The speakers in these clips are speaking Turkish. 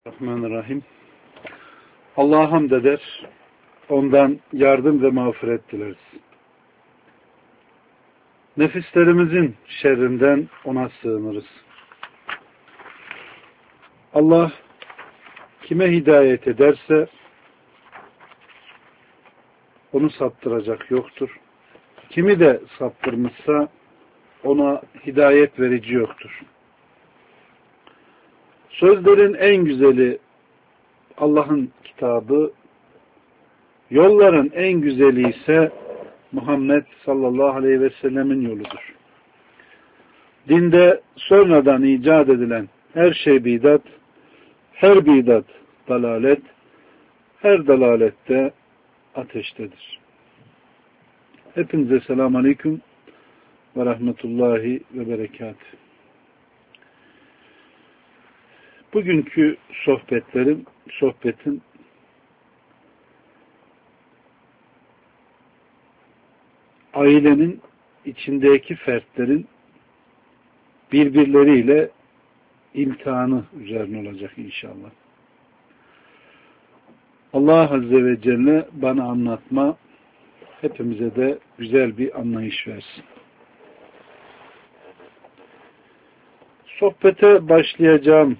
Bismillahirrahmanirrahim. Allah'a hamd eder, ondan yardım ve mağfiret dileriz. Nefislerimizin şerrinden ona sığınırız. Allah kime hidayet ederse onu saptıracak yoktur. Kimi de saptırmışsa ona hidayet verici yoktur. Sözlerin en güzeli Allah'ın kitabı, yolların en güzeli ise Muhammed sallallahu aleyhi ve sellemin yoludur. Dinde sonradan icat edilen her şey bidat, her bidat dalalet, her dalalette ateştedir. Hepinize selamun aleyküm ve rahmetullahi ve berekatuhu. Bugünkü sohbetin ailenin içindeki fertlerin birbirleriyle imtihanı üzerine olacak inşallah. Allah Azze ve Celle bana anlatma, hepimize de güzel bir anlayış versin. Sohbete başlayacağım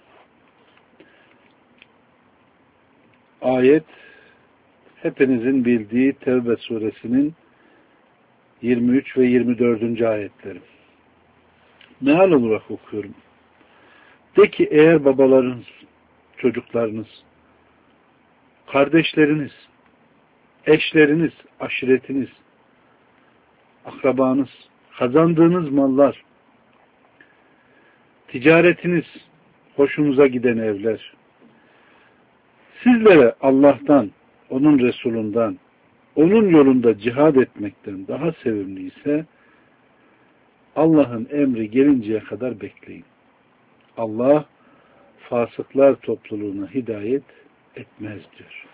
ayet, hepinizin bildiği Tevbe suresinin 23 ve 24. ayetleri. Meal olarak okuyorum. De ki eğer babalarınız, çocuklarınız, kardeşleriniz, eşleriniz, aşiretiniz, akrabanız, kazandığınız mallar, ticaretiniz, hoşunuza giden evler, sizlere Allah'tan, onun Resulünden, onun yolunda cihad etmekten daha sevimli ise Allah'ın emri gelinceye kadar bekleyin. Allah fasıklar topluluğuna hidayet etmez diyor.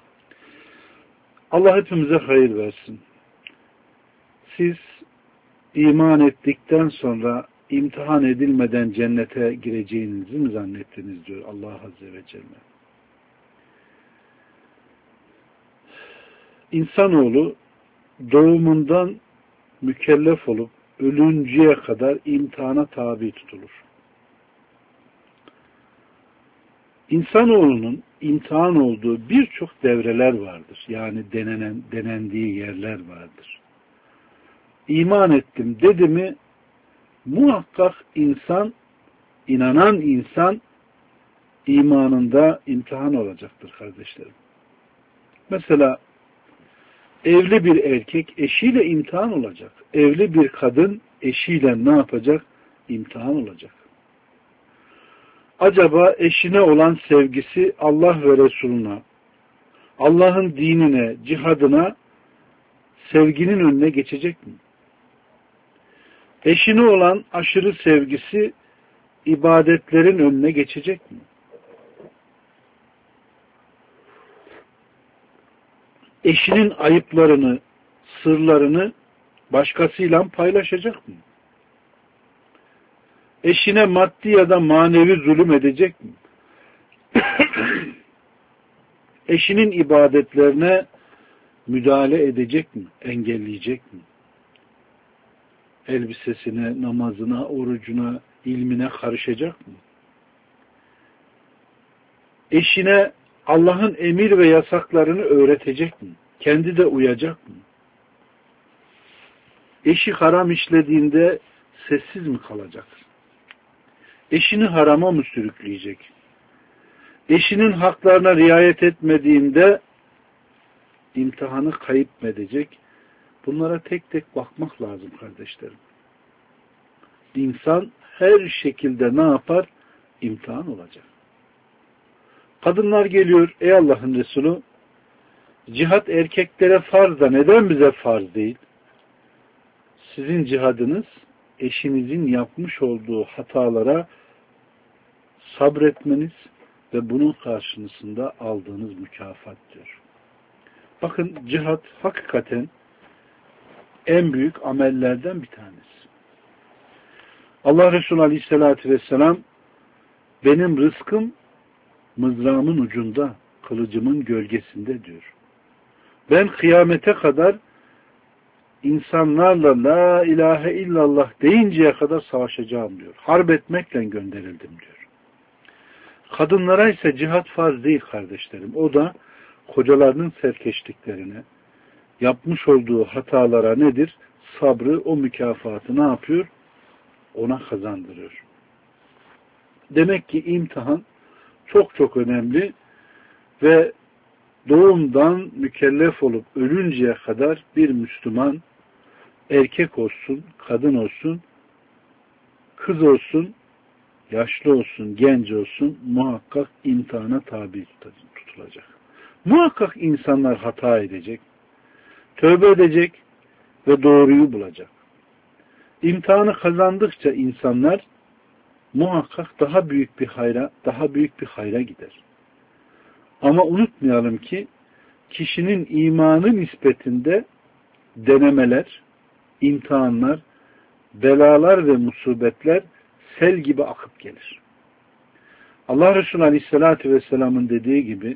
Allah hepimize hayır versin. Siz iman ettikten sonra imtihan edilmeden cennete gireceğinizi mi zannettiniz diyor Allah Azze ve Celle. İnsanoğlu doğumundan mükellef olup ölünceye kadar imtihana tabi tutulur. İnsanoğlunun imtihan olduğu birçok devreler vardır. Yani denendiği yerler vardır. İman ettim dedi mi muhakkak inanan insan imanında imtihan olacaktır kardeşlerim. Mesela evli bir erkek eşiyle imtihan olacak. Evli bir kadın eşiyle ne yapacak? İmtihan olacak. Acaba eşine olan sevgisi Allah ve Resulüne, Allah'ın dinine, cihadına sevginin önüne geçecek mi? Eşine olan aşırı sevgisi ibadetlerin önüne geçecek mi? Eşinin ayıplarını, sırlarını başkasıyla paylaşacak mı? Eşine maddi ya da manevi zulüm edecek mi? Eşinin ibadetlerine müdahale edecek mi? Engelleyecek mi? Elbisesine, namazına, orucuna, ilmine karışacak mı? Eşine Allah'ın emir ve yasaklarını öğretecek mi? Kendi de uyacak mı? Eşi haram işlediğinde sessiz mi kalacak? Eşini harama mı sürükleyecek? Eşinin haklarına riayet etmediğinde imtihanı kayıp mı edecek? Bunlara tek tek bakmak lazım kardeşlerim. İnsan her şekilde ne yapar? İmtihan olacak. Kadınlar geliyor, ey Allah'ın Resulü, cihat erkeklere farz da neden bize farz değil? Sizin cihadınız eşinizin yapmış olduğu hatalara sabretmeniz ve bunun karşılığında aldığınız mükafat diyor. Bakın cihat hakikaten en büyük amellerden bir tanesi. Allah Resulü Aleyhisselatü Vesselam benim rızkım mızrağımın ucunda, kılıcımın gölgesinde diyor. Ben kıyamete kadar insanlarla la ilahe illallah deyinceye kadar savaşacağım diyor. Harp etmekle gönderildim diyor. Kadınlara ise cihat farz değil kardeşlerim. O da kocalarının serkeşliklerine, yapmış olduğu hatalara nedir? Sabrı, o mükafatı ne yapıyor? Ona kazandırıyor. Demek ki imtihan çok çok önemli ve doğumdan mükellef olup ölünceye kadar bir Müslüman erkek olsun, kadın olsun, kız olsun, yaşlı olsun, genç olsun muhakkak imtihana tabi tutulacak. Muhakkak insanlar hata edecek, tövbe edecek ve doğruyu bulacak. İmtihanı kazandıkça insanlar muhakkak daha büyük bir hayra gider. Ama unutmayalım ki kişinin imanı nispetinde denemeler, imtihanlar, belalar ve musibetler sel gibi akıp gelir. Allah Resulü Aleyhisselatü Vesselam'ın dediği gibi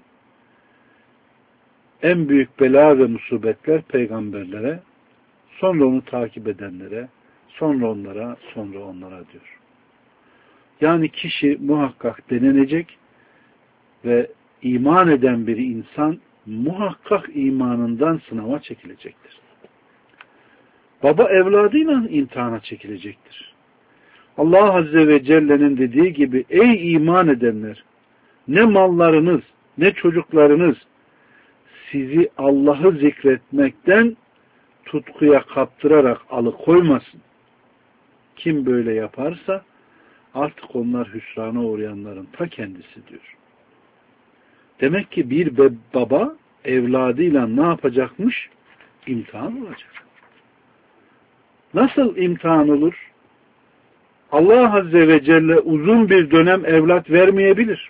en büyük bela ve musibetler peygamberlere, sonra onu takip edenlere, sonra onlara diyor. Yani kişi muhakkak denenecek ve iman eden bir insan muhakkak imanından sınava çekilecektir. Baba evladıyla imtihana çekilecektir. Allah Azze ve Celle'nin dediği gibi ey iman edenler, ne mallarınız ne çocuklarınız sizi Allah'ı zikretmekten tutkuya kaptırarak alıkoymasın. Kim böyle yaparsa artık onlar hüsrana uğrayanların ta kendisi diyor. Demek ki bir baba evladıyla ne yapacakmış? İmtihan olacak. Nasıl imtihan olur? Allah Azze ve Celle uzun bir dönem evlat vermeyebilir.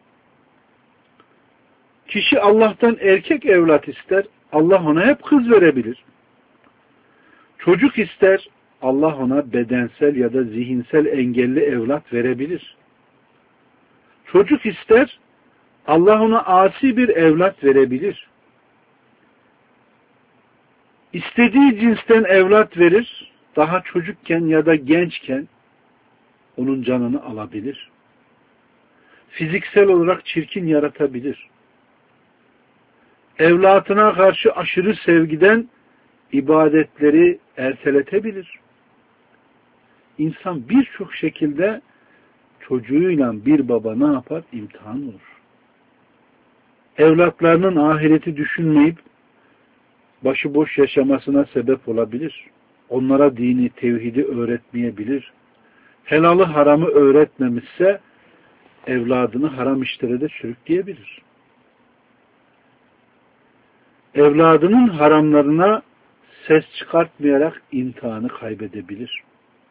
Kişi Allah'tan erkek evlat ister, Allah ona hep kız verebilir. Çocuk ister, Allah ona bedensel ya da zihinsel engelli evlat verebilir. Çocuk ister, Allah ona asi bir evlat verebilir. İstediği cinsten evlat verir, daha çocukken ya da gençken onun canını alabilir. Fiziksel olarak çirkin yaratabilir. Evlatına karşı aşırı sevgiden ibadetleri erteletebilir. İnsan birçok şekilde çocuğuyla bir baba ne yapar? İmtihan olur. Evlatlarının ahireti düşünmeyip başıboş yaşamasına sebep olabilir. Onlara dini, tevhidi öğretmeyebilir. Helalı haramı öğretmemişse evladını haram işlere de sürükleyebilir. Evladının haramlarına ses çıkartmayarak imtihanı kaybedebilir.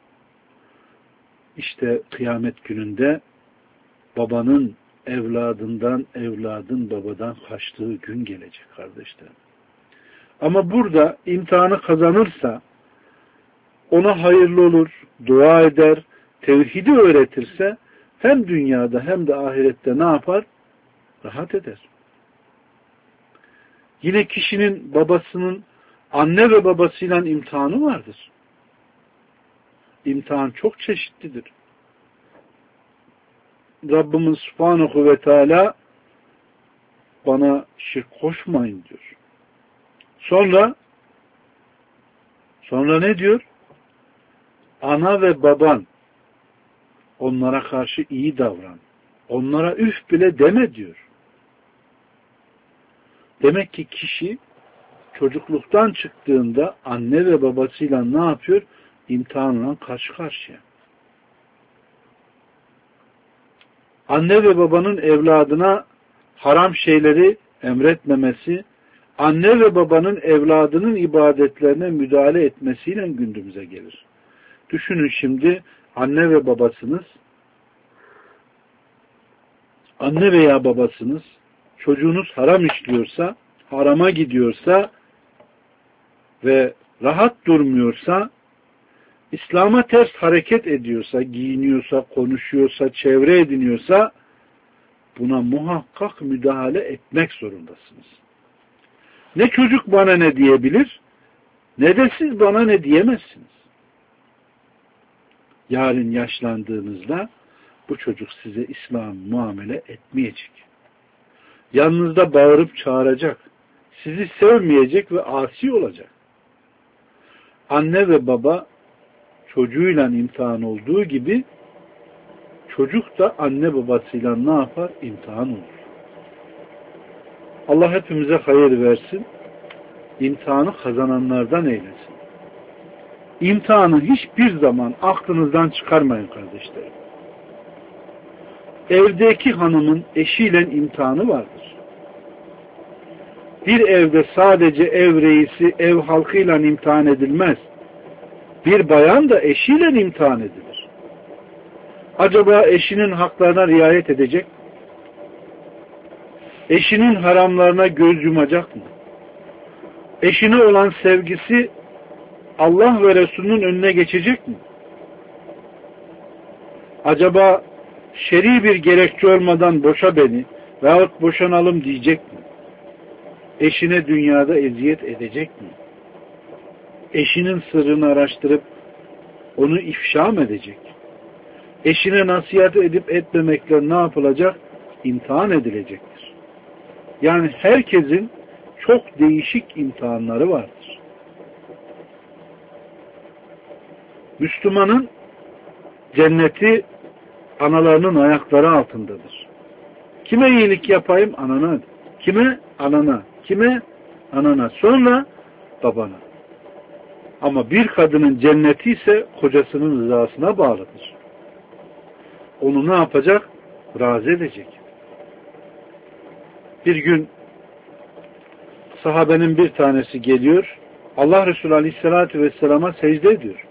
İşte kıyamet gününde babanın evladından, evladın babadan kaçtığı gün gelecek kardeşlerim. Ama burada imtihanı kazanırsa ona hayırlı olur, dua eder, tevhidi öğretirse hem dünyada hem de ahirette ne yapar? Rahat eder. Yine kişinin babasının anne ve babasıyla imtihanı vardır. İmtihan çok çeşitlidir. Rabbimiz Subhanahu ve Teala bana şirk koşmayın diyor. Sonra ne diyor? Ana ve baban onlara karşı iyi davran. Onlara üf bile deme diyor. Demek ki kişi çocukluktan çıktığında anne ve babasıyla ne yapıyor? İmtihanla karşı karşıya. Anne ve babanın evladına haram şeyleri emretmemesi, anne ve babanın evladının ibadetlerine müdahale etmesiyle gündemimize gelir. Düşünün şimdi anne ve babasınız, anne veya babasınız, çocuğunuz haram işliyorsa, harama gidiyorsa ve rahat durmuyorsa, İslam'a ters hareket ediyorsa, giyiniyorsa, konuşuyorsa, çevre ediniyorsa, buna muhakkak müdahale etmek zorundasınız. Ne çocuk bana ne diyebilir, ne de siz bana ne diyemezsiniz. Yarın yaşlandığınızda bu çocuk size İslam muamele etmeyecek. Yanınızda bağırıp çağıracak. Sizi sevmeyecek ve asi olacak. Anne ve baba çocuğuyla imtihan olduğu gibi çocuk da anne babasıyla ne yapar? İmtihan olur. Allah hepimize hayır versin. İmtihanı kazananlardan eylesin. İmtihanı hiçbir zaman aklınızdan çıkarmayın kardeşlerim. Evdeki hanımın eşiyle imtihanı vardır. Bir evde sadece ev reisi, ev halkıyla imtihan edilmez. Bir bayan da eşiyle imtihan edilir. Acaba eşinin haklarına riayet edecek mi? Eşinin haramlarına göz yumacak mı? Eşine olan sevgisi Allah ve Resulünün önüne geçecek mi? Acaba şer'i bir gerekçe olmadan boşa beni veyahut boşanalım diyecek mi? Eşine dünyada eziyet edecek mi? Eşinin sırrını araştırıp onu ifşa mı edecek? Eşine nasihat edip etmemekle ne yapılacak? İmtihan edilecektir. Yani herkesin çok değişik imtihanları vardır. Müslümanın cenneti analarının ayakları altındadır. Kime iyilik yapayım? Anana. Kime? Anana. Kime? Anana. Sonra babana. Ama bir kadının cenneti ise kocasının rızasına bağlıdır. Onu ne yapacak? Razı edecek. Bir gün sahabenin bir tanesi geliyor. Allah Resulü Aleyhisselatü Vesselam'a secde ediyor.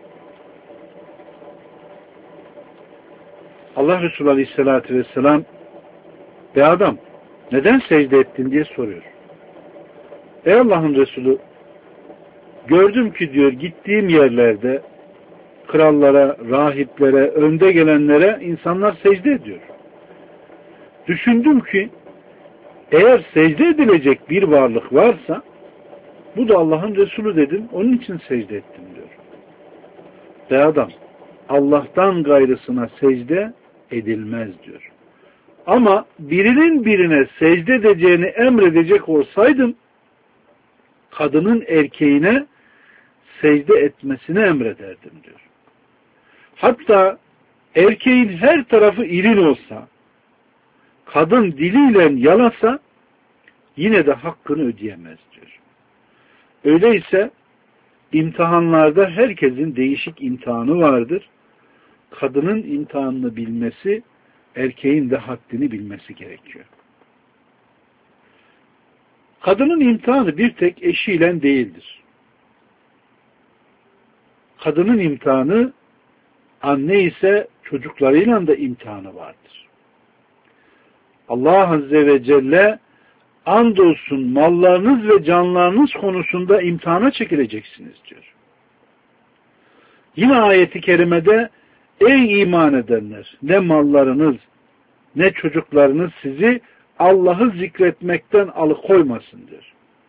Allah Resulü Aleyhisselatü Vesselam be adam neden secde ettin diye soruyor. Ey Allah'ın Resulü gördüm ki diyor gittiğim yerlerde krallara, rahiplere, önde gelenlere insanlar secde ediyor. Düşündüm ki eğer secde edilecek bir varlık varsa bu da Allah'ın Resulü dedim. Onun için secde ettim diyor. Be adam Allah'tan gayrısına secde edilmez diyor. Ama birinin birine secde edeceğini emredecek olsaydım kadının erkeğine secde etmesini emrederdim diyor. Hatta erkeğin her tarafı irin olsa, kadın diliyle yalasa yine de hakkını ödeyemez diyor. Öyleyse imtihanlarda herkesin değişik imtihanı vardır. Kadının imtihanını bilmesi, erkeğin de haddini bilmesi gerekiyor. Kadının imtihanı bir tek eşiyle değildir. Kadının imtihanı anne ise çocuklarıyla da imtihanı vardır. Allah Azze ve Celle andolsun mallarınız ve canlarınız konusunda imtihana çekileceksiniz diyor. Yine ayeti kerimede ey iman edenler ne mallarınız ne çocuklarınız sizi Allah'ı zikretmekten alıkoymasın diyor.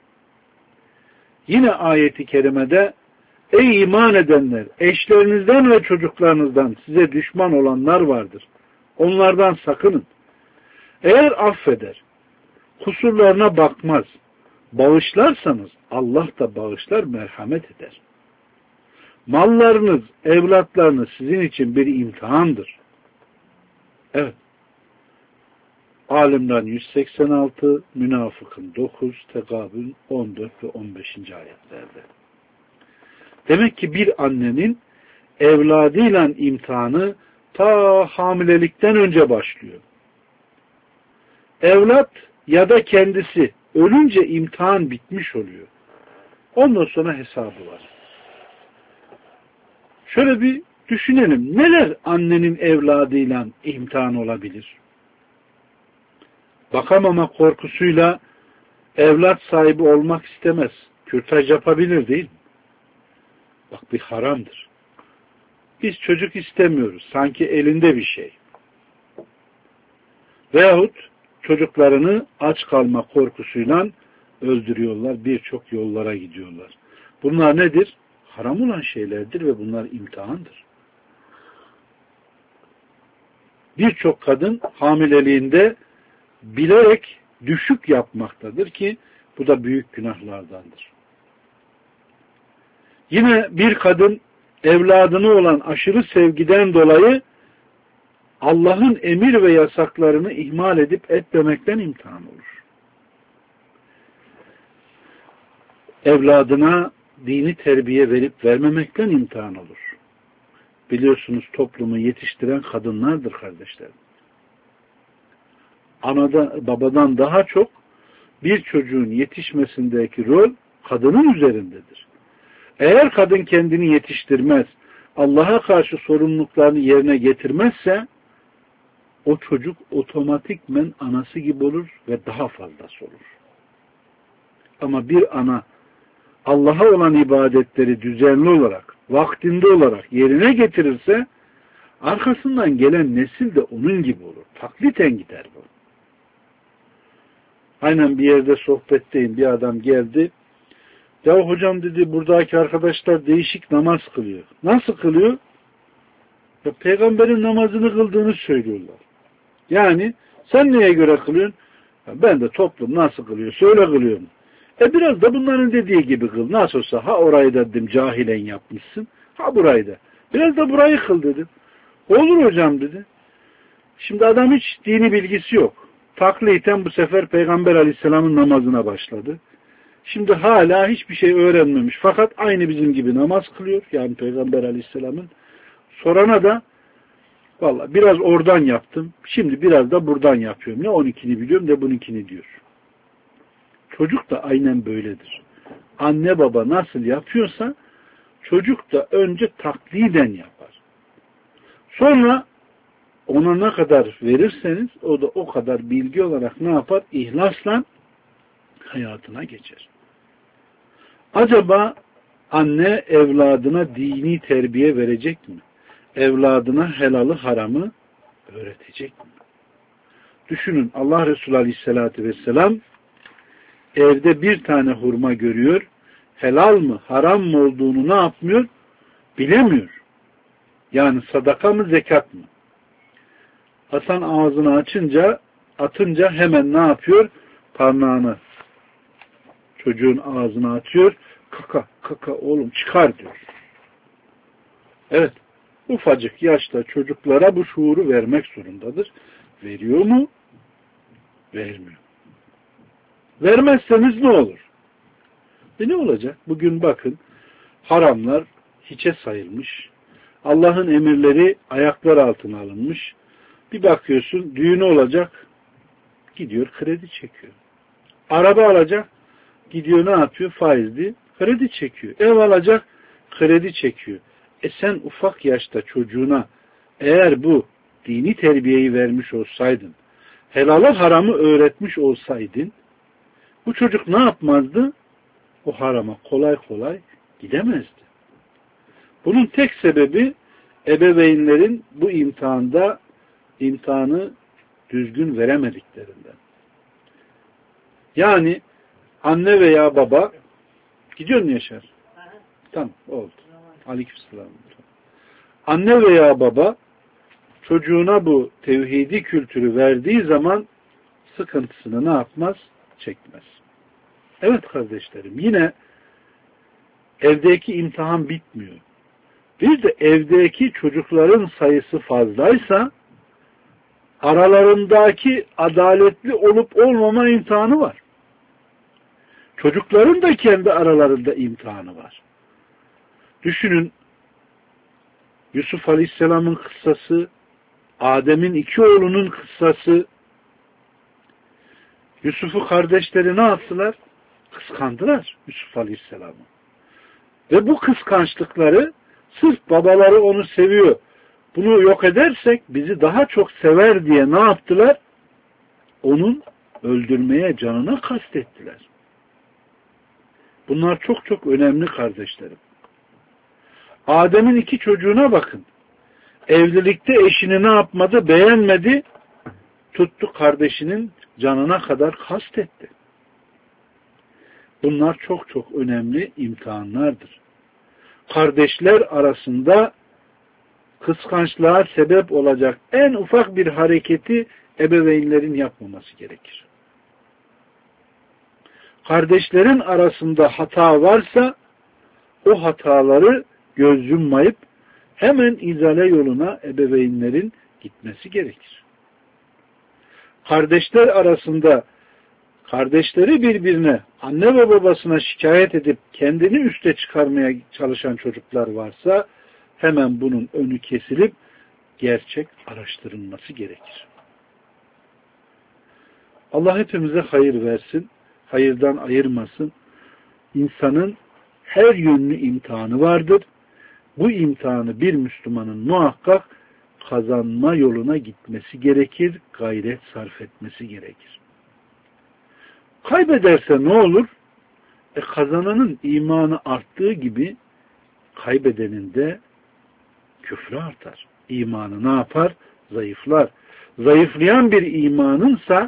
Yine ayeti kerimede ey iman edenler eşlerinizden ve çocuklarınızdan size düşman olanlar vardır. Onlardan sakının. Eğer affeder, kusurlarına bakmaz, bağışlarsanız Allah da bağışlar, merhamet eder. Mallarınız, evlatlarınız sizin için bir imtihandır. Evet. Alimran 186, Münafıkın 9, Tegabün 14 ve 15. ayetlerde. Demek ki bir annenin evladıyla imtihanı ta hamilelikten önce başlıyor. Evlat ya da kendisi ölünce imtihan bitmiş oluyor. Ondan sonra hesabı var. Şöyle bir düşünelim. Neler annenin evladıyla imtihan olabilir? Bakamama korkusuyla evlat sahibi olmak istemez. Kürtaj yapabilir değil mi? Bak bir haramdır. Biz çocuk istemiyoruz. Sanki elinde bir şey. Veyahut çocuklarını aç kalma korkusuyla öldürüyorlar. Birçok yollara gidiyorlar. Bunlar nedir? Haram olan şeylerdir ve bunlar imtihandır. Birçok kadın hamileliğinde bilerek düşük yapmaktadır ki bu da büyük günahlardandır. Yine bir kadın evladına olan aşırı sevgiden dolayı Allah'ın emir ve yasaklarını ihmal edip etmemekten imtihan olur. Evladına dini terbiye verip vermemekten imtihan olur. Biliyorsunuz toplumu yetiştiren kadınlardır kardeşlerim. Babadan daha çok bir çocuğun yetişmesindeki rol kadının üzerindedir. Eğer kadın kendini yetiştirmez, Allah'a karşı sorumluluklarını yerine getirmezse o çocuk otomatikmen anası gibi olur ve daha fazlası olur. Ama bir ana Allah'a olan ibadetleri düzenli olarak, vaktinde olarak yerine getirirse arkasından gelen nesil de onun gibi olur. Takliten gider bu. Aynen bir yerde sohbetteyim. Bir adam geldi. Ya hocam dedi buradaki arkadaşlar değişik namaz kılıyor. Nasıl kılıyor? Ya peygamberin namazını kıldığını söylüyorlar. Yani sen neye göre kılıyorsun? Ya ben de toplum nasıl kılıyor? Söyle kılıyorum. Biraz da bunların dediği gibi kıl. Nasıl olsa ha orayı da dedim cahilen yapmışsın. Ha burayı da. Biraz da burayı kıl dedim. Olur hocam dedi. Şimdi adam hiç dini bilgisi yok. Takliten bu sefer Peygamber Aleyhisselam'ın namazına başladı. Şimdi hala hiçbir şey öğrenmemiş. Fakat aynı bizim gibi namaz kılıyor. Yani Peygamber Aleyhisselam'ın. Sorana da vallahi biraz oradan yaptım. Şimdi biraz da buradan yapıyorum. Ne 12'ni biliyorum ne bununkini diyor. Çocuk da aynen böyledir. Anne baba nasıl yapıyorsa çocuk da önce takliden yapar. Sonra ona ne kadar verirseniz o da o kadar bilgi olarak ne yapar? İhlasla hayatına geçer. Acaba anne evladına dini terbiye verecek mi? Evladına helalı haramı öğretecek mi? Düşünün Allah Resulü Aleyhisselatü Vesselam evde bir tane hurma görüyor. Helal mı, haram mı olduğunu ne yapmıyor? Bilemiyor. Yani sadaka mı, zekat mı? Hasan ağzını atınca hemen ne yapıyor? Parmağını çocuğun ağzına atıyor. Kaka oğlum çıkar diyor. Evet. Ufacık yaşta çocuklara bu şuuru vermek zorundadır. Veriyor mu? Vermiyor. Vermezseniz ne olur? Ne olacak? Bugün bakın haramlar hiçe sayılmış. Allah'ın emirleri ayaklar altına alınmış. Bir bakıyorsun düğünü olacak gidiyor kredi çekiyor. Araba alacak gidiyor ne yapıyor? Faizli kredi çekiyor. Ev alacak kredi çekiyor. Sen ufak yaşta çocuğuna eğer bu dini terbiyeyi vermiş olsaydın, helalı haramı öğretmiş olsaydın, bu çocuk ne yapmazdı? O harama kolay kolay gidemezdi. Bunun tek sebebi ebeveynlerin bu imtihanı düzgün veremediklerinden. Yani anne veya baba gidiyor mu Yaşar? Tamam oldu. Aleykümselam. Anne veya baba çocuğuna bu tevhidi kültürü verdiği zaman sıkıntısını ne yapmaz? Çekmez. Evet kardeşlerim yine evdeki imtihan bitmiyor. Bir de evdeki çocukların sayısı fazlaysa aralarındaki adaletli olup olmama imtihanı var. Çocukların da kendi aralarında imtihanı var. Düşünün Yusuf Aleyhisselam'ın kıssası, Adem'in iki oğlunun kıssası. Yusuf'u kardeşleri ne yaptılar? Kıskandılar Yusuf Aleyhisselam'ı. Ve bu kıskançlıkları sırf babaları onu seviyor. Bunu yok edersek bizi daha çok sever diye ne yaptılar? Onun öldürmeye canına kastettiler. Bunlar çok çok önemli kardeşlerim. Adem'in iki çocuğuna bakın. Evlilikte eşini ne yapmadı? Beğenmedi. tuttu kardeşinin canına kadar kastetti. Bunlar çok çok önemli imtihanlardır. Kardeşler arasında kıskançlığa sebep olacak en ufak bir hareketi ebeveynlerin yapmaması gerekir. Kardeşlerin arasında hata varsa o hataları göz yummayıp hemen izale yoluna ebeveynlerin gitmesi gerekir. Kardeşler arasında kardeşleri birbirine, anne ve babasına şikayet edip kendini üste çıkarmaya çalışan çocuklar varsa hemen bunun önü kesilip gerçek araştırılması gerekir. Allah hepimize hayır versin, hayırdan ayırmasın. İnsanın her yönlü imtihanı vardır. Bu imtihanı bir Müslümanın muhakkak kazanma yoluna gitmesi gerekir, gayret sarf etmesi gerekir. Kaybederse ne olur? Kazananın imanı arttığı gibi kaybedenin de küfrü artar. İmanı ne yapar? Zayıflar. Zayıflayan bir imanınsa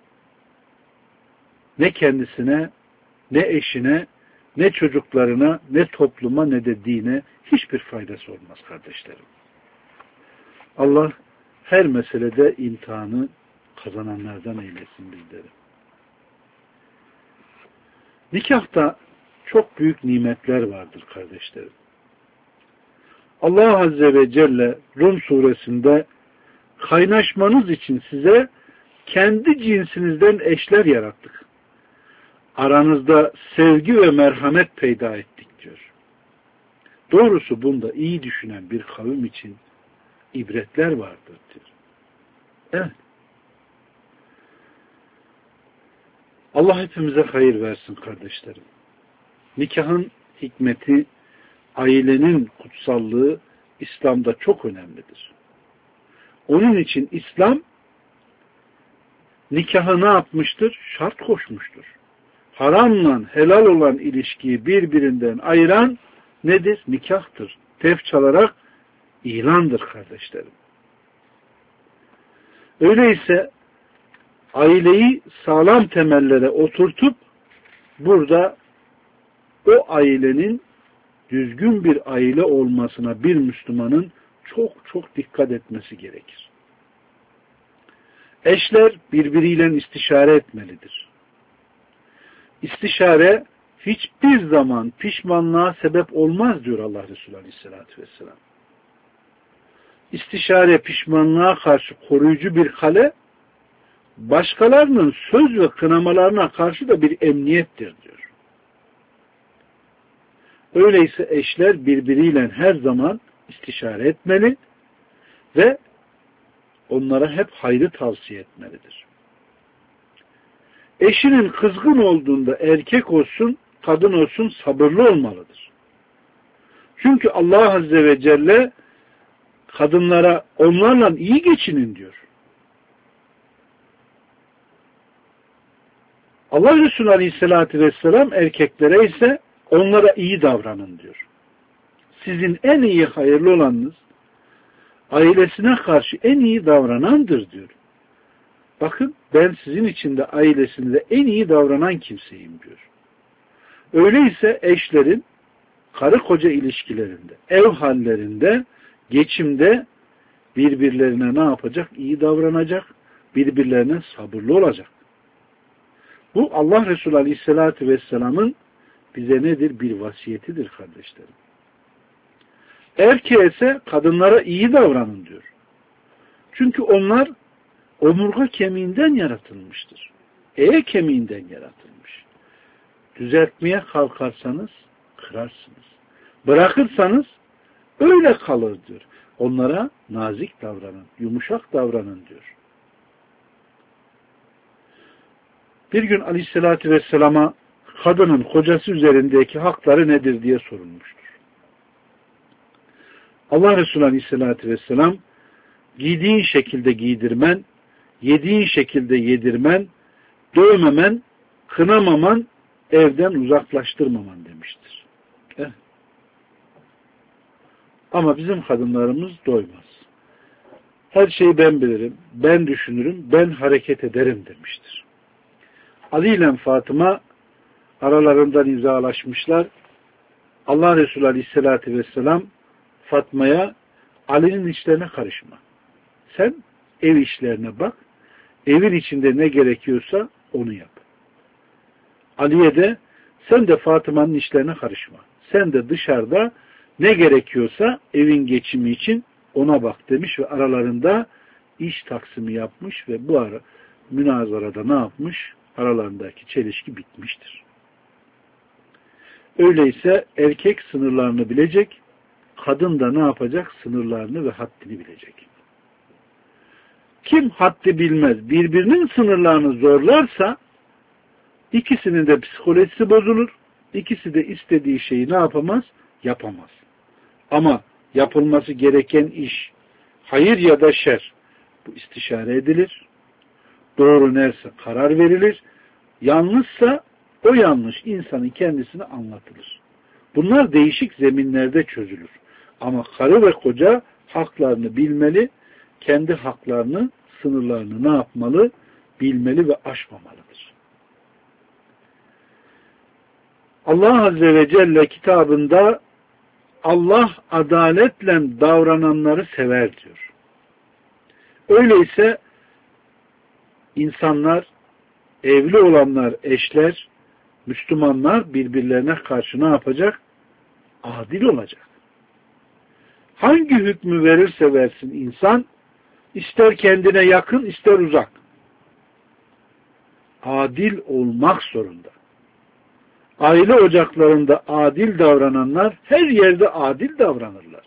ne kendisine, ne eşine, ne çocuklarına, ne topluma, ne de dine hiçbir faydası olmaz kardeşlerim. Allah her meselede imtihanı kazananlardan eylesin bizleri. Nikahta çok büyük nimetler vardır kardeşlerim. Allah Azze ve Celle Rum suresinde kaynaşmanız için size kendi cinsinizden eşler yarattık. Aranızda sevgi ve merhamet peyda ettik diyor. Doğrusu bunda iyi düşünen bir kavim için ibretler vardır diyor. Evet. Allah hepimize hayır versin kardeşlerim. Nikahın hikmeti, ailenin kutsallığı İslam'da çok önemlidir. Onun için İslam nikahı ne yapmıştır? Şart koşmuştur. Haramla helal olan ilişkiyi birbirinden ayıran nedir? Nikahtır. Tef çalarak ilandır kardeşlerim. Öyleyse aileyi sağlam temellere oturtup burada o ailenin düzgün bir aile olmasına bir Müslümanın çok çok dikkat etmesi gerekir. Eşler birbiriyle istişare etmelidir. İstişare hiçbir zaman pişmanlığa sebep olmaz diyor Allah Resulü Aleyhisselatü Vesselam. İstişare pişmanlığa karşı koruyucu bir kale, başkalarının söz ve kınamalarına karşı da bir emniyettir diyor. Öyleyse eşler birbiriyle her zaman istişare etmeli ve onlara hep hayrı tavsiye etmelidir. Eşinin kızgın olduğunda erkek olsun, kadın olsun sabırlı olmalıdır. Çünkü Allah Azze ve Celle kadınlara onlarla iyi geçinin diyor. Allah Resulü Aleyhisselatü Vesselam erkeklere ise onlara iyi davranın diyor. Sizin en iyi hayırlı olanınız ailesine karşı en iyi davranandır diyor. Bakın ben sizin için de ailesinde en iyi davranan kimseyim diyor. Öyleyse eşlerin karı koca ilişkilerinde, ev hallerinde, geçimde birbirlerine ne yapacak? İyi davranacak, birbirlerine sabırlı olacak. Bu Allah Resulü Aleyhisselatü Vesselam'ın bize nedir? Bir vasiyetidir kardeşlerim. Erkeğe ise kadınlara iyi davranın diyor. Çünkü onlar omurga kemiğinden yaratılmıştır. Kemiğinden yaratılmış. Düzeltmeye kalkarsanız kırarsınız. Bırakırsanız öyle kalır diyor. Onlara nazik davranın, yumuşak davranın diyor. Bir gün Aleyhisselatü Vesselam'a kadının kocası üzerindeki hakları nedir diye sorulmuştur. Allah Resulü Aleyhisselatü Vesselam giydiğin şekilde giydirmen, yediğin şekilde yedirmen, dövmemen, kınamaman, evden uzaklaştırmaman demiştir. Ama bizim kadınlarımız doymaz. Her şeyi ben bilirim, ben düşünürüm, ben hareket ederim demiştir. Ali ile Fatıma aralarında nizalaşmışlar. Allah Resulü Aleyhisselatü Vesselam Fatma'ya Ali'nin işlerine karışma. Sen ev işlerine bak. Evin içinde ne gerekiyorsa onu yap. Ali'ye de sen de Fatıma'nın işlerine karışma. Sen de dışarıda ne gerekiyorsa evin geçimi için ona bak demiş ve aralarında iş taksimi yapmış ve bu ara münazarada ne yapmış? Aralarındaki çelişki bitmiştir. Öyleyse erkek sınırlarını bilecek, kadın da ne yapacak? Sınırlarını ve haddini bilecek. Kim haddi bilmez, birbirinin sınırlarını zorlarsa ikisinin de psikolojisi bozulur, ikisi de istediği şeyi ne yapamaz? Yapamaz. Ama yapılması gereken iş, hayır ya da şer, bu istişare edilir. Doğru neyse karar verilir. Yanlışsa o yanlış insanın kendisine anlatılır. Bunlar değişik zeminlerde çözülür. Ama karı ve koca haklarını bilmeli, kendi haklarını, sınırlarını ne yapmalı? Bilmeli ve aşmamalıdır. Allah Azze ve Celle kitabında Allah adaletle davrananları sever diyor. Öyleyse insanlar, evli olanlar, eşler, Müslümanlar birbirlerine karşı ne yapacak? Adil olacak. Hangi hükmü verirse versin insan, ister kendine yakın, ister uzak. Adil olmak zorunda. Aile ocaklarında adil davrananlar her yerde adil davranırlar.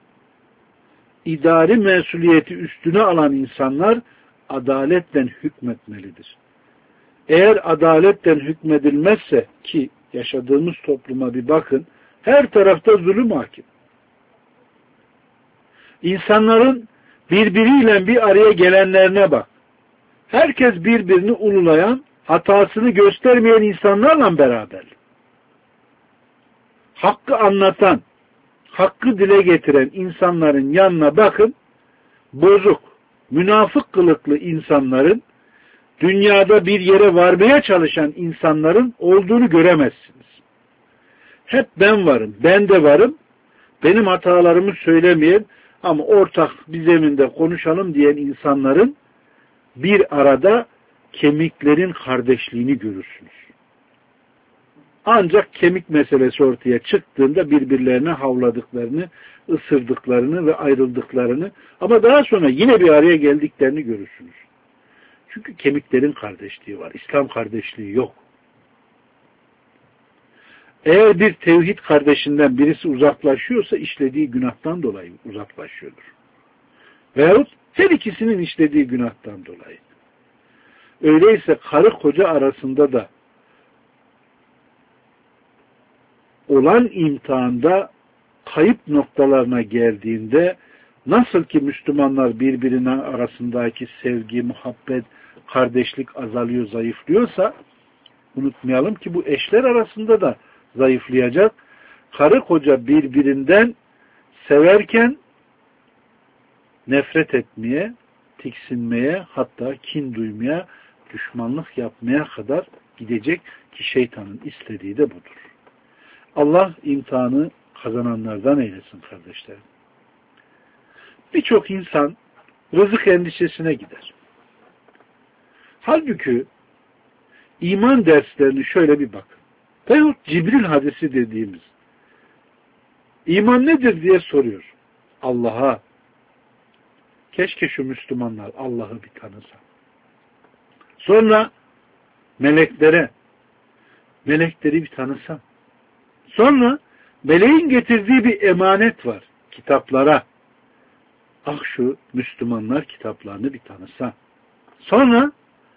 İdari mesuliyeti üstüne alan insanlar adaletle hükmetmelidir. Eğer adaletle hükmedilmezse, ki yaşadığımız topluma bir bakın, her tarafta zulüm hakim. İnsanların birbiriyle bir araya gelenlerine bak. Herkes birbirini ululayan, hatasını göstermeyen insanlarla beraber. Hakkı anlatan, hakkı dile getiren insanların yanına bakın, bozuk, münafık kılıklı insanların, dünyada bir yere varmaya çalışan insanların olduğunu göremezsiniz. Hep ben varım, ben de varım, benim hatalarımı söylemeyen ama ortak bir zeminde konuşalım diyen insanların bir arada kemiklerin kardeşliğini görürsünüz. Ancak kemik meselesi ortaya çıktığında birbirlerine havladıklarını, ısırdıklarını ve ayrıldıklarını ama daha sonra yine bir araya geldiklerini görürsünüz. Çünkü kemiklerin kardeşliği var. İslam kardeşliği yok. Eğer bir tevhid kardeşinden birisi uzaklaşıyorsa işlediği günahtan dolayı uzaklaşıyordur. Veyahut her ikisinin işlediği günahtan dolayı. Öyleyse karı koca arasında da olan imtihanda kayıp noktalarına geldiğinde nasıl ki Müslümanlar birbirine arasındaki sevgi, muhabbet, kardeşlik azalıyor, zayıflıyorsa unutmayalım ki bu eşler arasında da zayıflayacak. Karı koca birbirinden severken nefret etmeye, tiksinmeye, hatta kin duymaya, düşmanlık yapmaya kadar gidecek ki şeytanın istediği de budur. Allah imtihanı kazananlardan eylesin kardeşlerim. Birçok insan rızık endişesine gider. Halbuki iman derslerini şöyle bir bakın. Veyahut Cibril hadisi dediğimiz iman nedir diye soruyor. Allah'a, keşke şu Müslümanlar Allah'ı bir tanısa. Sonra meleklere, melekleri bir tanısa. Sonra meleğin getirdiği bir emanet var. Kitaplara. Ah şu Müslümanlar kitaplarını bir tanısa. Sonra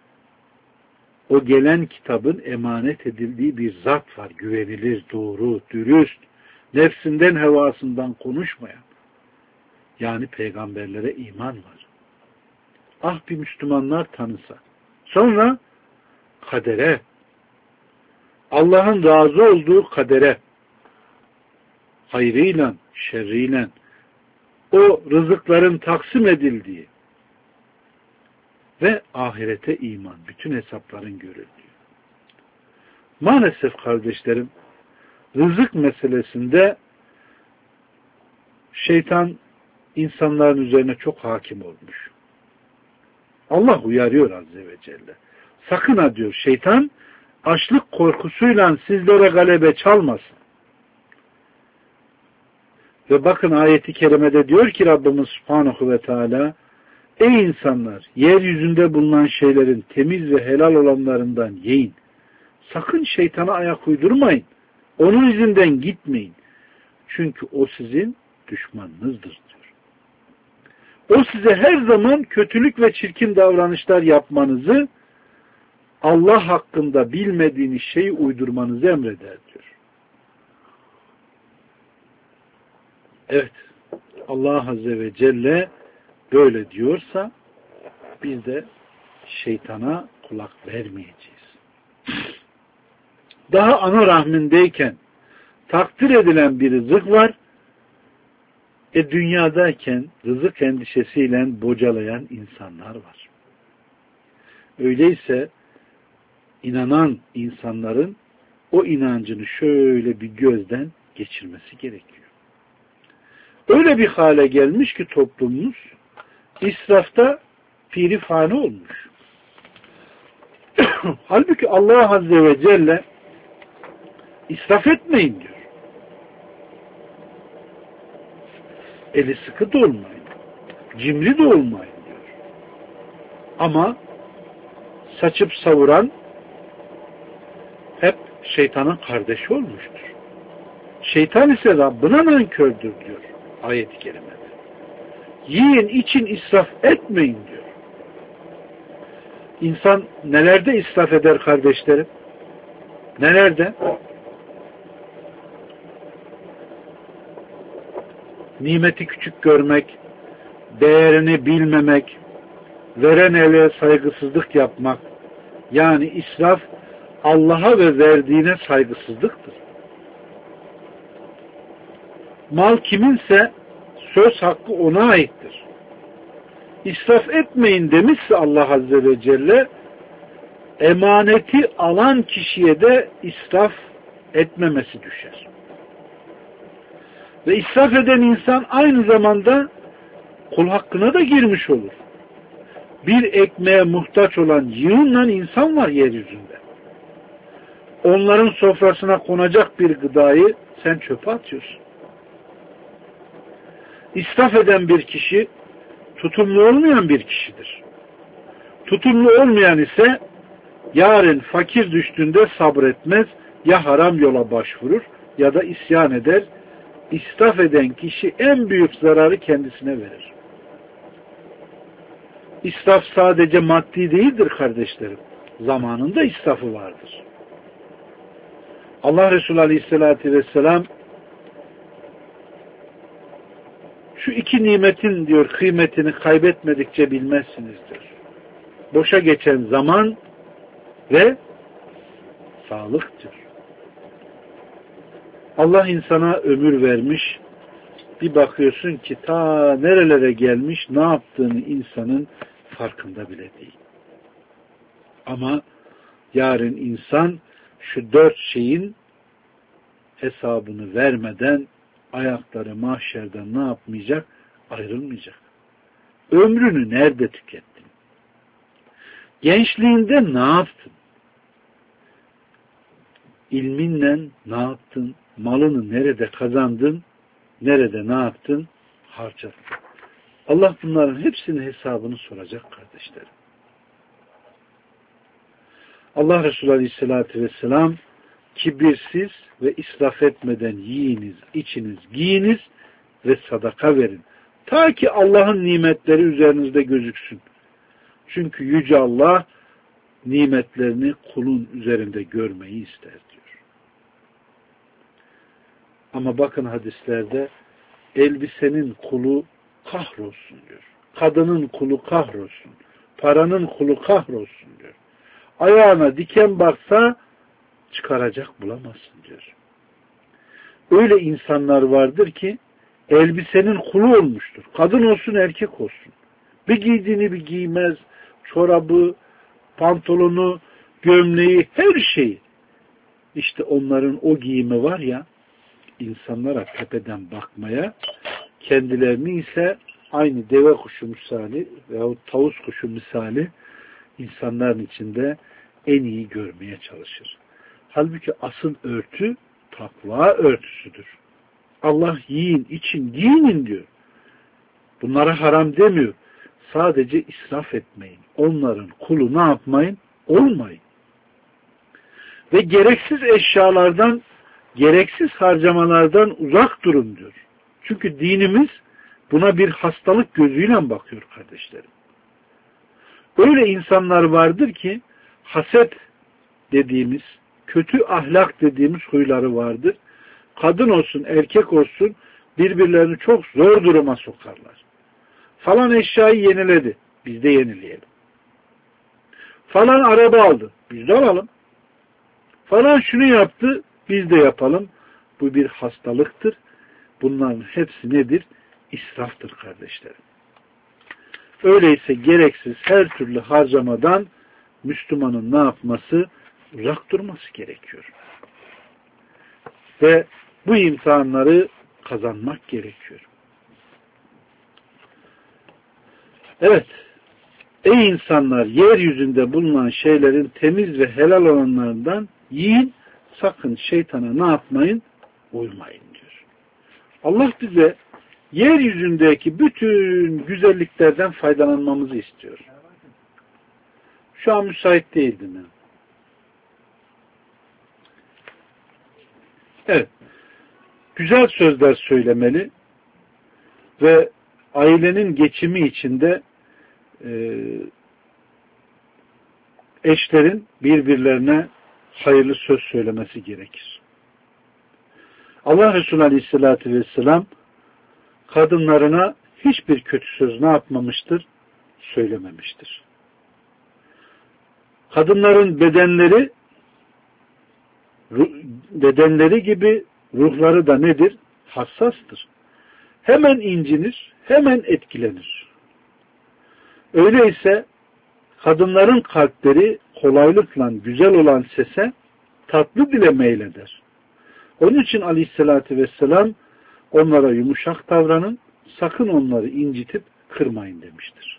o gelen kitabın emanet edildiği bir zat var. Güvenilir, doğru, dürüst, nefsinden, hevasından konuşmayan. Yani peygamberlere iman var. Ah bir Müslümanlar tanısa. Sonra kadere, Allah'ın razı olduğu kadere, hayrıyla, şerriyle, o rızıkların taksim edildiği, ve ahirete iman. Bütün hesapların görüldüğü. Maalesef kardeşlerim, rızık meselesinde şeytan insanların üzerine çok hakim olmuş. Allah uyarıyor Azze ve Celle. Sakın ha diyor, şeytan açlık korkusuyla sizlere galebe çalmasın. Ve bakın ayeti kerimede diyor ki Rabbimiz Subhanahu ve Teala, ey insanlar, yeryüzünde bulunan şeylerin temiz ve helal olanlarından yiyin. Sakın şeytana ayak uydurmayın. Onun izinden gitmeyin. Çünkü o sizin düşmanınızdır diyor. O size her zaman kötülük ve çirkin davranışlar yapmanızı, Allah hakkında bilmediğiniz şeyi uydurmanızı emreder diyor. Evet, Allah Azze ve Celle böyle diyorsa biz de şeytana kulak vermeyeceğiz. Daha ana rahmindeyken takdir edilen bir rızık var. Dünyadayken rızık endişesiyle bocalayan insanlar var. Öyleyse inanan insanların o inancını şöyle bir gözden geçirmesi gerekiyor. Öyle bir hale gelmiş ki toplumumuz israfta pirifane olmuş. Halbuki Allah Azze ve Celle israf etmeyin diyor. Eli sıkı da olmayın. Cimri de olmayın diyor. Ama saçıp savuran hep şeytanın kardeşi olmuştur. Şeytan ise Rabbine nankördür diyor ayet-i kerimede. Yiyin, için, israf etmeyin diyor. İnsan nelerde israf eder kardeşlerim? Nelerde? Nimeti küçük görmek, değerini bilmemek, veren ele saygısızlık yapmak, yani israf Allah'a ve verdiğine saygısızlıktır. Mal kiminse söz hakkı ona aittir. İsraf etmeyin demişse Allah Azze ve Celle, emaneti alan kişiye de israf etmemesi düşer. Ve israf eden insan aynı zamanda kul hakkına da girmiş olur. Bir ekmeğe muhtaç olan yığınla insan var yeryüzünde. Onların sofrasına konacak bir gıdayı sen çöpe atıyorsun. İsraf eden bir kişi tutumlu olmayan bir kişidir. Tutumlu olmayan ise yarın fakir düştüğünde sabretmez, ya haram yola başvurur ya da isyan eder. İsraf eden kişi en büyük zararı kendisine verir. İsraf sadece maddi değildir kardeşlerim. Zamanında israfı vardır. Allah Resulü Aleyhisselatü Vesselam şu iki nimetin diyor kıymetini kaybetmedikçe bilmezsiniz diyor. Boşa geçen zaman ve sağlıktır. Allah insana ömür vermiş, bir bakıyorsun ki ta nerelere gelmiş, ne yaptığını insanın farkında bile değil. Ama yarın insan şu 4 şeyin hesabını vermeden ayakları mahşerden ne yapmayacak? Ayrılmayacak. Ömrünü nerede tükettin? Gençliğinde ne yaptın? İlminle ne yaptın? Malını nerede kazandın? Nerede ne yaptın? Harcadın. Allah bunların hepsinin hesabını soracak kardeşlerim. Allah Resulü Aleyhisselatü Vesselam kibirsiz ve israf etmeden yiyiniz, içiniz, giyiniz ve sadaka verin. Ta ki Allah'ın nimetleri üzerinizde gözüksün. Çünkü Yüce Allah nimetlerini kulun üzerinde görmeyi ister diyor. Ama bakın hadislerde elbisenin kulu kahrolsun diyor. Kadının kulu kahrolsun. Paranın kulu kahrolsun diyor. Ayağına diken baksa çıkaracak bulamazsın diyor. Öyle insanlar vardır ki elbisenin kulu olmuştur. Kadın olsun erkek olsun. Bir giydiğini bir giymez. çorabı, pantolonu, gömleği, her şeyi. İşte onların o giyimi var ya, insanlara tepeden bakmaya, kendilerini ise aynı deve kuşu misali veyahut tavus kuşu misali insanların içinde en iyi görmeye çalışır. Halbuki asıl örtü takva örtüsüdür. Allah yiyin, için, giyinin diyor. Bunlara haram demiyor. Sadece israf etmeyin. Onların kulu ne yapmayın? Olmayın. Ve gereksiz eşyalardan, gereksiz harcamalardan uzak durun diyor. Çünkü dinimiz buna bir hastalık gözüyle bakıyor kardeşlerim. Öyle insanlar vardır ki haset dediğimiz, kötü ahlak dediğimiz huyları vardır. Kadın olsun, erkek olsun birbirlerini çok zor duruma sokarlar. Falan eşyayı yeniledi, biz de yenileyelim. Falan araba aldı, biz de alalım. Falan şunu yaptı, biz de yapalım. Bu bir hastalıktır. Bunların hepsi nedir? İsraftır kardeşlerim. Öyleyse gereksiz her türlü harcamadan Müslümanın ne yapması? Uzak durması gerekiyor. Ve bu imtihanları kazanmak gerekiyor. Evet, ey insanlar, yeryüzünde bulunan şeylerin temiz ve helal olanlarından yiyin, sakın şeytana ne yapmayın? Uymayın diyor. Allah bize yeryüzündeki bütün güzelliklerden faydalanmamızı istiyor. Şu an müsait değildim yani. Evet. Güzel sözler söylemeli ve ailenin geçimi içinde eşlerin birbirlerine hayırlı söz söylemesi gerekir. Allah Resulü Aleyhisselatü Vesselam kadınlarına hiçbir kötü söz ne yapmamıştır? Söylememiştir. Kadınların bedenleri gibi ruhları da nedir? Hassastır. Hemen incinir, hemen etkilenir. Öyleyse kadınların kalpleri kolaylıkla güzel olan sese, tatlı dile meyleder. Onun için Aleyhisselatü Vesselam onlara yumuşak davranın, sakın onları incitip kırmayın demiştir.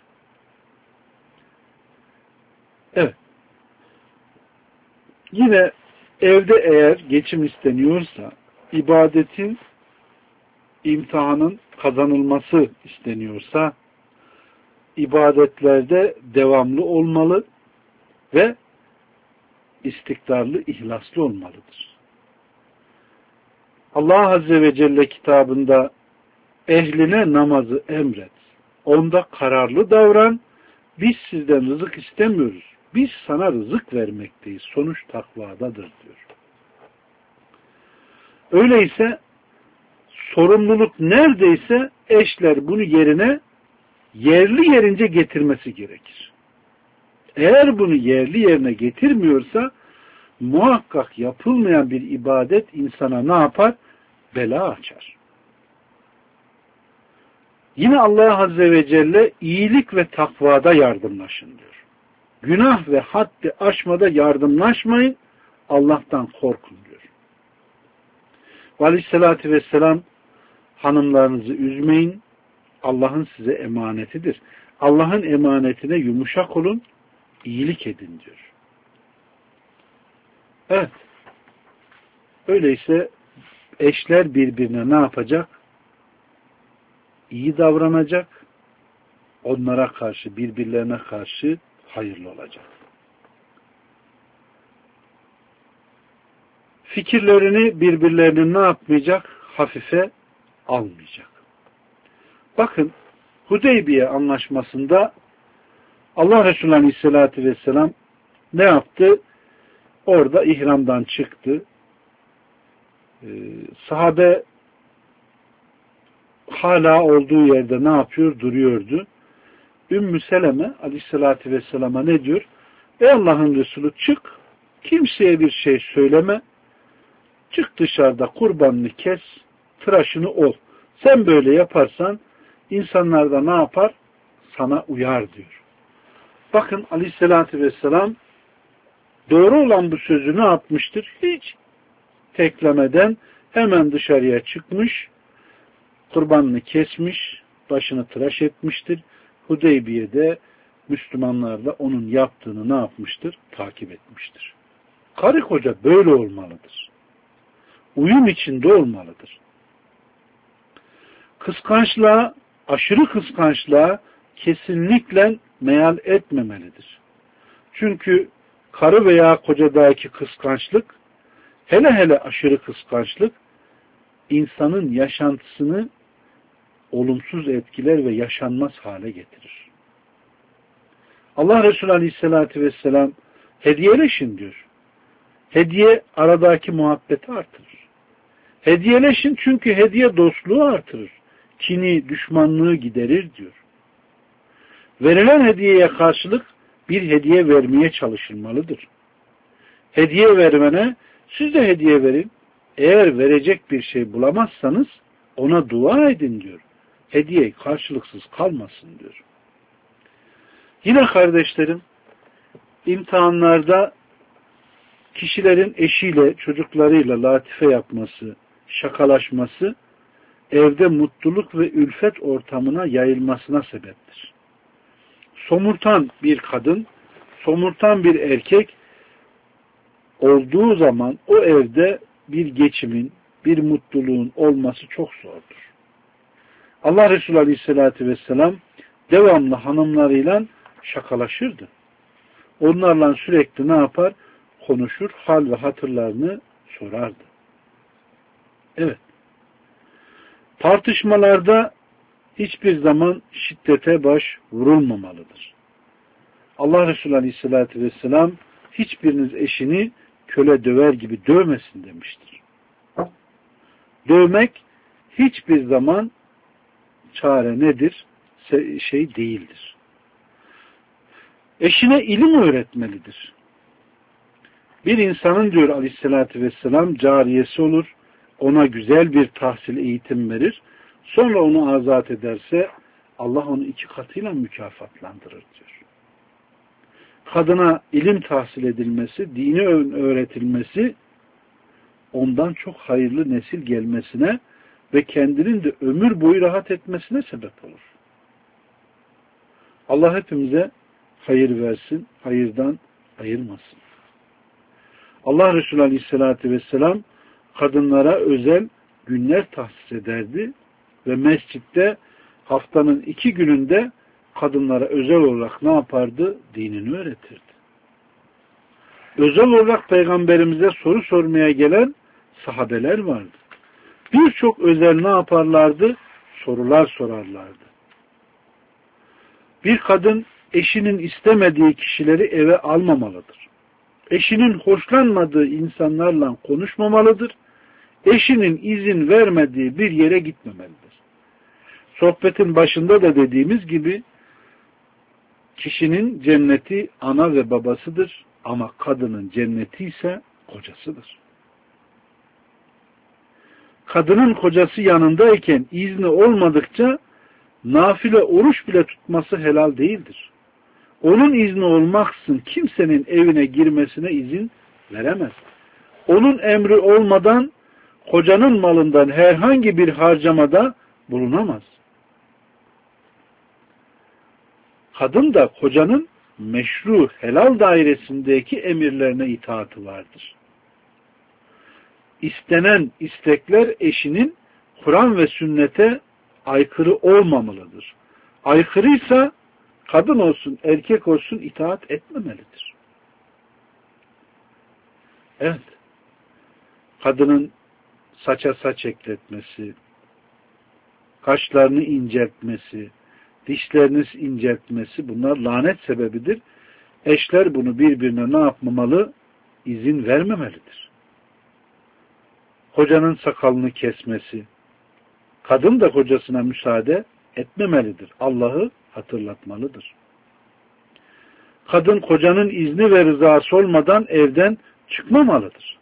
Evet. Yine evde eğer geçim isteniyorsa, ibadetin, imtihanın kazanılması isteniyorsa, ibadetlerde devamlı olmalı ve istikrarlı, ihlaslı olmalıdır. Allah Azze ve Celle kitabında ehline namazı emret. Onda kararlı davran. Biz sizden rızık istemiyoruz. Biz sana rızık vermekteyiz. Sonuç takvadadır diyor. Öyleyse sorumluluk neredeyse eşler bunu yerli yerince getirmesi gerekir. Eğer bunu yerli yerine getirmiyorsa muhakkak yapılmayan bir ibadet insana ne yapar? Bela açar. Yine Allah Azze ve Celle iyilik ve takvada yardımlaşın diyor. Günah ve haddi aşmada yardımlaşmayın, Allah'tan korkun diyor. Aleyhissalatü vesselam hanımlarınızı üzmeyin, Allah'ın size emanetidir. Allah'ın emanetine yumuşak olun, iyilik edin diyor. Evet. Öyleyse eşler birbirine ne yapacak? İyi davranacak. Onlara karşı, birbirlerine karşı hayırlı olacak. Fikirlerini birbirlerinin ne yapmayacak? Hafife almayacak. Bakın Hudeybiye anlaşmasında Allah Resulü Aleyhisselatü Vesselam ne yaptı? Orada ihramdan çıktı. Sahabe hala olduğu yerde ne yapıyor? Duruyordu. Ümmü Seleme Aleyhisselatü Vesselam'a ne diyor? Ey Allah'ın Resulü çık, kimseye bir şey söyleme, çık dışarıda kurbanını kes, tıraşını ol. Sen böyle yaparsan insanlar da ne yapar? Sana uyar diyor. bakın Aleyhisselatü Vesselam doğru olan bu sözü ne yapmıştır? Hiç teklemeden hemen dışarıya çıkmış, kurbanını kesmiş, başını tıraş etmiştir. Hudeybiye'de Müslümanlar da onun yaptığını ne yapmıştır? Takip etmiştir. Karı koca böyle olmalıdır. Uyum içinde olmalıdır. Kıskançlığa, aşırı kıskançlığa kesinlikle meyal etmemelidir. Çünkü karı veya kocadaki kıskançlık, hele hele aşırı kıskançlık, insanın yaşantısını olumsuz etkiler ve yaşanmaz hale getirir. Allah Resulü Aleyhisselatü Vesselam hediyeleşin diyor. Hediye aradaki muhabbeti artırır. Hediyeleşin çünkü hediye dostluğu artırır. Kini, düşmanlığı giderir diyor. Verilen hediyeye karşılık bir hediye vermeye çalışılmalıdır. Hediye vermene siz de hediye verin. Eğer verecek bir şey bulamazsanız ona dua edin diyor. Hediye karşılıksız kalmasın diyor. Yine kardeşlerim, imtihanlarda kişilerin eşiyle, çocuklarıyla latife yapması, şakalaşması, evde mutluluk ve ülfet ortamına yayılmasına sebeptir. Somurtan bir kadın, somurtan bir erkek olduğu zaman o evde bir geçimin, bir mutluluğun olması çok zordur. Allah Resulü Aleyhisselatü Vesselam devamlı hanımlarıyla şakalaşırdı. Onlarla sürekli ne yapar? Konuşur, hal ve hatırlarını sorardı. Evet. Tartışmalarda hiçbir zaman şiddete baş vurulmamalıdır. Allah Resulü Aleyhisselatü Vesselam hiçbiriniz eşini köle döver gibi dövmesin demiştir. Dövmek hiçbir zaman çare nedir? Şey değildir. Eşine ilim öğretmelidir. Bir insanın diyor Aleyhisselatü Vesselam cariyesi olur, ona güzel bir tahsil eğitim verir, sonra onu azat ederse Allah onu 2 katıyla mükafatlandırır diyor. Kadına ilim tahsil edilmesi, dini öğretilmesi ondan çok hayırlı nesil gelmesine ve kendinin de ömür boyu rahat etmesine sebep olur. Allah hepimize hayır versin, hayırdan ayırmasın. Allah Resulü Aleyhisselatü Vesselam kadınlara özel günler tahsis ederdi ve mescitte haftanın 2 gününde kadınlara özel olarak ne yapardı? Dinini öğretirdi. Özel olarak Peygamberimize soru sormaya gelen sahabeler vardı. Birçok özel ne yaparlardı? Sorular sorarlardı. Bir kadın eşinin istemediği kişileri eve almamalıdır. Eşinin hoşlanmadığı insanlarla konuşmamalıdır. Eşinin izin vermediği bir yere gitmemelidir. Sohbetin başında da dediğimiz gibi kişinin cenneti ana ve babasıdır ama kadının cenneti ise kocasıdır. Kadının kocası yanındayken izni olmadıkça nafile oruç bile tutması helal değildir. Onun izni olmaksızın kimsenin evine girmesine izin veremez. Onun emri olmadan kocanın malından herhangi bir harcamada bulunamaz. Kadın da kocanın meşru, helal dairesindeki emirlerine itaatı vardır. İstenen istekler eşinin Kur'an ve sünnete aykırı olmamalıdır. Aykırıysa kadın olsun, erkek olsun itaat etmemelidir. Evet. Kadının saça saç ekletmesi, kaşlarını inceltmesi, dişlerini inceltmesi bunlar lanet sebebidir. Eşler bunu birbirine ne yapmamalı? İzin vermemelidir. Kocanın sakalını kesmesi, kadın da kocasına müsaade etmemelidir. Allah'ı hatırlatmalıdır. Kadın kocanın izni ve rızası olmadan evden çıkmamalıdır.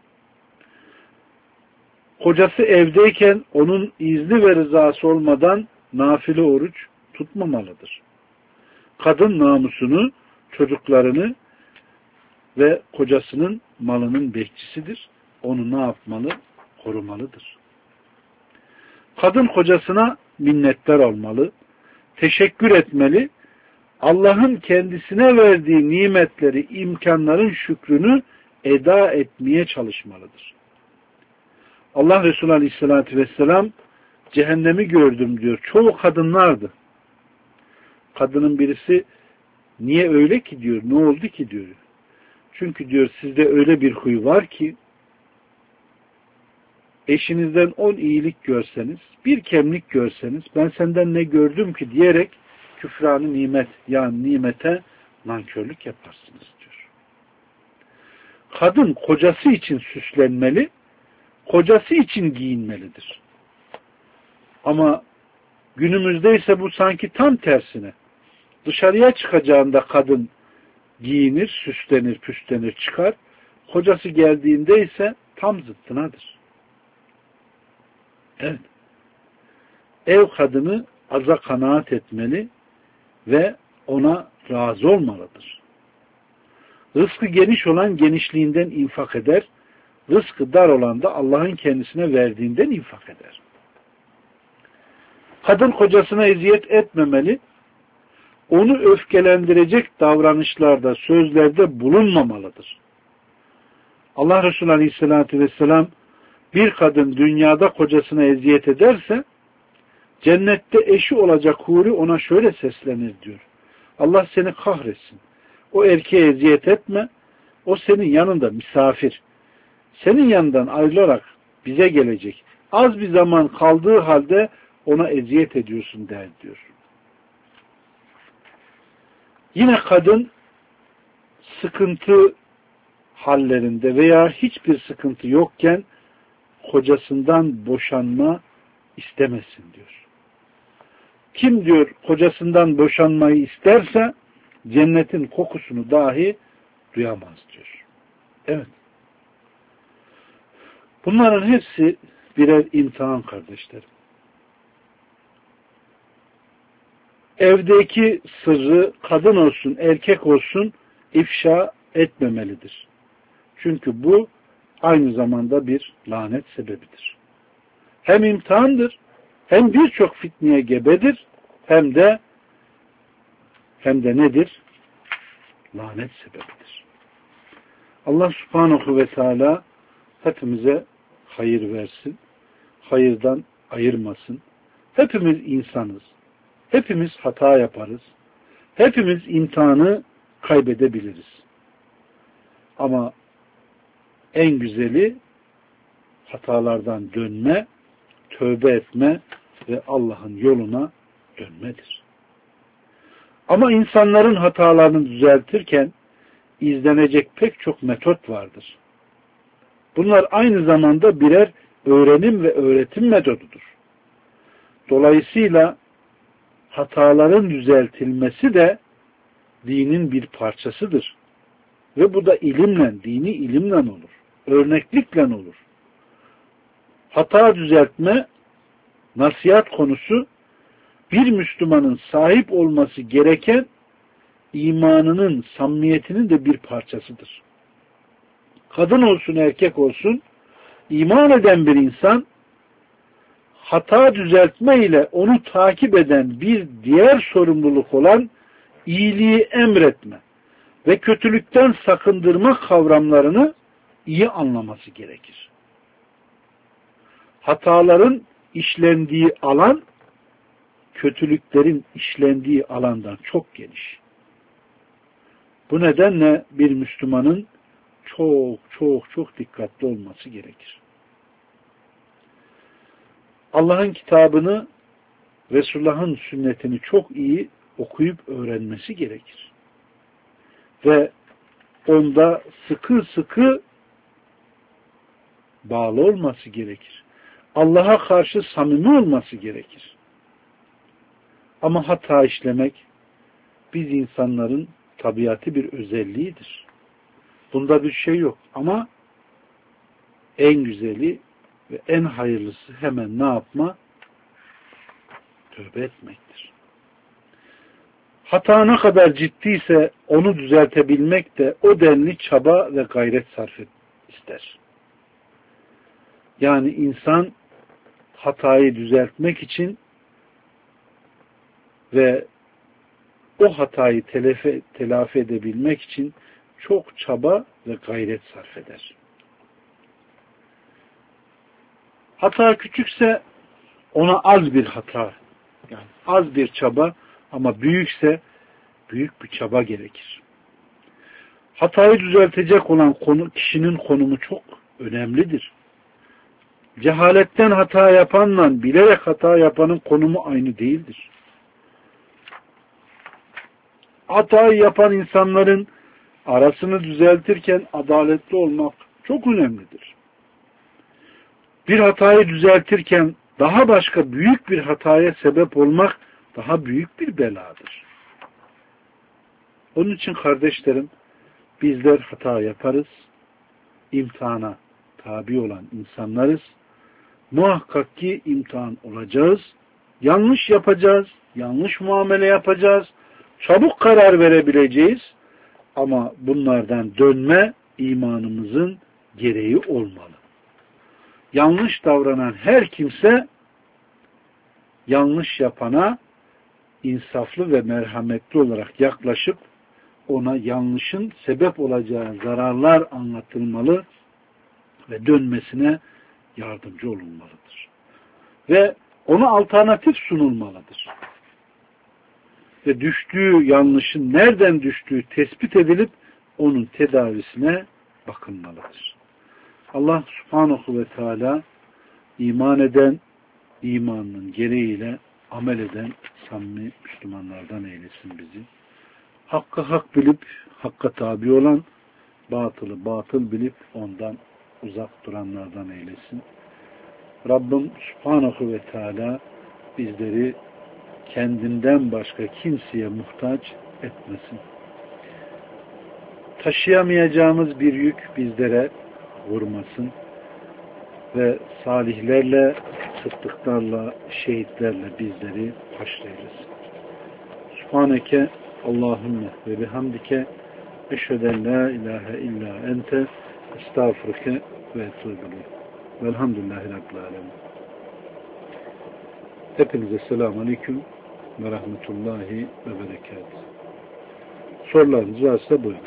Kocası evdeyken onun izni ve rızası olmadan nafile oruç tutmamalıdır. Kadın namusunu, çocuklarını ve kocasının malının bekçisidir. Onu ne yapmalı? Korumalıdır. Kadın kocasına minnettar olmalı, teşekkür etmeli, Allah'ın kendisine verdiği nimetleri, imkanların şükrünü eda etmeye çalışmalıdır. Allah Resulü Aleyhisselatü Vesselam cehennemi gördüm diyor. Çoğu kadınlardı. Kadının birisi niye öyle ki diyor, ne oldu ki diyor. Çünkü diyor sizde öyle bir huy var ki eşinizden 10 iyilik görseniz, bir kemlik görseniz ben senden ne gördüm ki diyerek küfranı nimet, yani nimete nankörlük yaparsınız diyor. Kadın kocası için süslenmeli, kocası için giyinmelidir. Ama günümüzde ise bu sanki tam tersine. Dışarıya çıkacağında kadın giyinir, süslenir, püslenir, çıkar. Kocası geldiğinde ise tam zıttınadır. Evet. Ev kadını aza kanaat etmeli ve ona razı olmalıdır. Rızkı geniş olan genişliğinden infak eder, rızkı dar olan da Allah'ın kendisine verdiğinden infak eder. Kadın kocasına eziyet etmemeli, onu öfkelendirecek davranışlarda, sözlerde bulunmamalıdır. Allah Resulü Aleyhisselatü Vesselam bir kadın dünyada kocasına eziyet ederse cennette eşi olacak huri ona şöyle seslenir diyor. Allah seni kahretsin. O erkeğe eziyet etme. O senin yanında misafir. Senin yanından ayrılarak bize gelecek. Az bir zaman kaldığı halde ona eziyet ediyorsun der diyor. Yine kadın sıkıntı hallerinde veya hiçbir sıkıntı yokken kocasından boşanma istemesin diyor. Kim diyor kocasından boşanmayı isterse cennetin kokusunu dahi duyamaz diyor. Evet. Bunların hepsi birer imtihan kardeşlerim. Evdeki sırrı kadın olsun erkek olsun ifşa etmemelidir. Çünkü bu aynı zamanda bir lanet sebebidir. Hem imtihandır, hem birçok fitneye gebedir, hem de nedir? Lanet sebebidir. Allah Subhanahu ve Teala hepimize hayır versin, hayırdan ayırmasın. Hepimiz insanız. Hepimiz hata yaparız. Hepimiz imtihanı kaybedebiliriz. Ama en güzeli hatalardan dönme, tövbe etme ve Allah'ın yoluna dönmedir. Ama insanların hatalarını düzeltirken izlenecek pek çok metot vardır. Bunlar aynı zamanda birer öğrenim ve öğretim metodudur. Dolayısıyla hataların düzeltilmesi de dinin bir parçasıdır. Ve bu da ilimle, dini ilimle olur. Örneklikle olur. Hata düzeltme, nasihat konusu bir Müslümanın sahip olması gereken imanının, samimiyetinin de bir parçasıdır. Kadın olsun, erkek olsun, iman eden bir insan hata düzeltme ile onu takip eden bir diğer sorumluluk olan iyiliği emretme ve kötülükten sakındırma kavramlarını iyi anlaması gerekir. Hataların işlendiği alan, kötülüklerin işlendiği alandan çok geniş. Bu nedenle bir Müslümanın çok dikkatli olması gerekir. Allah'ın kitabını, Resulullah'ın sünnetini çok iyi okuyup öğrenmesi gerekir. Ve onda sıkı bağlı olması gerekir. Allah'a karşı samimi olması gerekir. Ama hata işlemek biz insanların tabiatı bir özelliğidir. Bunda bir şey yok. Ama en güzeli ve en hayırlısı hemen ne yapma? Tövbe etmektir. Hata ne kadar ciddiyse onu düzeltebilmek de o denli çaba ve gayret sarf ister. Yani insan hatayı düzeltmek için ve o hatayı telafi edebilmek için çok çaba ve gayret sarf eder. Hata küçükse ona az bir hata, yani az bir çaba, ama büyükse büyük bir çaba gerekir. Hatayı düzeltecek olan kişinin konumu çok önemlidir. Cehaletten hata yapanla bilerek hata yapanın konumu aynı değildir. Hatayı yapan insanların arasını düzeltirken adaletli olmak çok önemlidir. Bir hatayı düzeltirken daha başka büyük bir hataya sebep olmak daha büyük bir beladır. Onun için kardeşlerim, bizler hata yaparız, imtihana tabi olan insanlarız. Muhakkak ki imtihan olacağız, yanlış yapacağız, yanlış muamele yapacağız, çabuk karar verebileceğiz ama bunlardan dönme imanımızın gereği olmalı. Yanlış davranan her kimse yanlış yapana insaflı ve merhametli olarak yaklaşıp ona yanlışın sebep olacağı zararlar anlatılmalı ve dönmesine yardımcı olunmalıdır. Ve ona alternatif sunulmalıdır. Ve düştüğü yanlışın nereden düştüğü tespit edilip onun tedavisine bakılmalıdır. Allah Subhanahu ve Teala iman eden, imanının gereğiyle amel eden samimi Müslümanlardan eylesin bizi. Hakkı hak bilip hakka tabi olan, batılı batıl bilip ondan uzak duranlardan eylesin. Rabbim Subhanahu ve Teala bizleri kendinden başka kimseye muhtaç etmesin. Taşıyamayacağımız bir yük bizlere vurmasın ve salihlerle, sıddıklarla, şehitlerle bizleri haşreylesin. Subhaneke Allahümme ve bihamdike eşheden la ilahe illa ente estağfurke ve etûbü velhamdülillahi rabbil alemin. Hepinize selamun aleyküm ve rahmetullahi ve berekatuhu. Sorularınız varsa buyurun.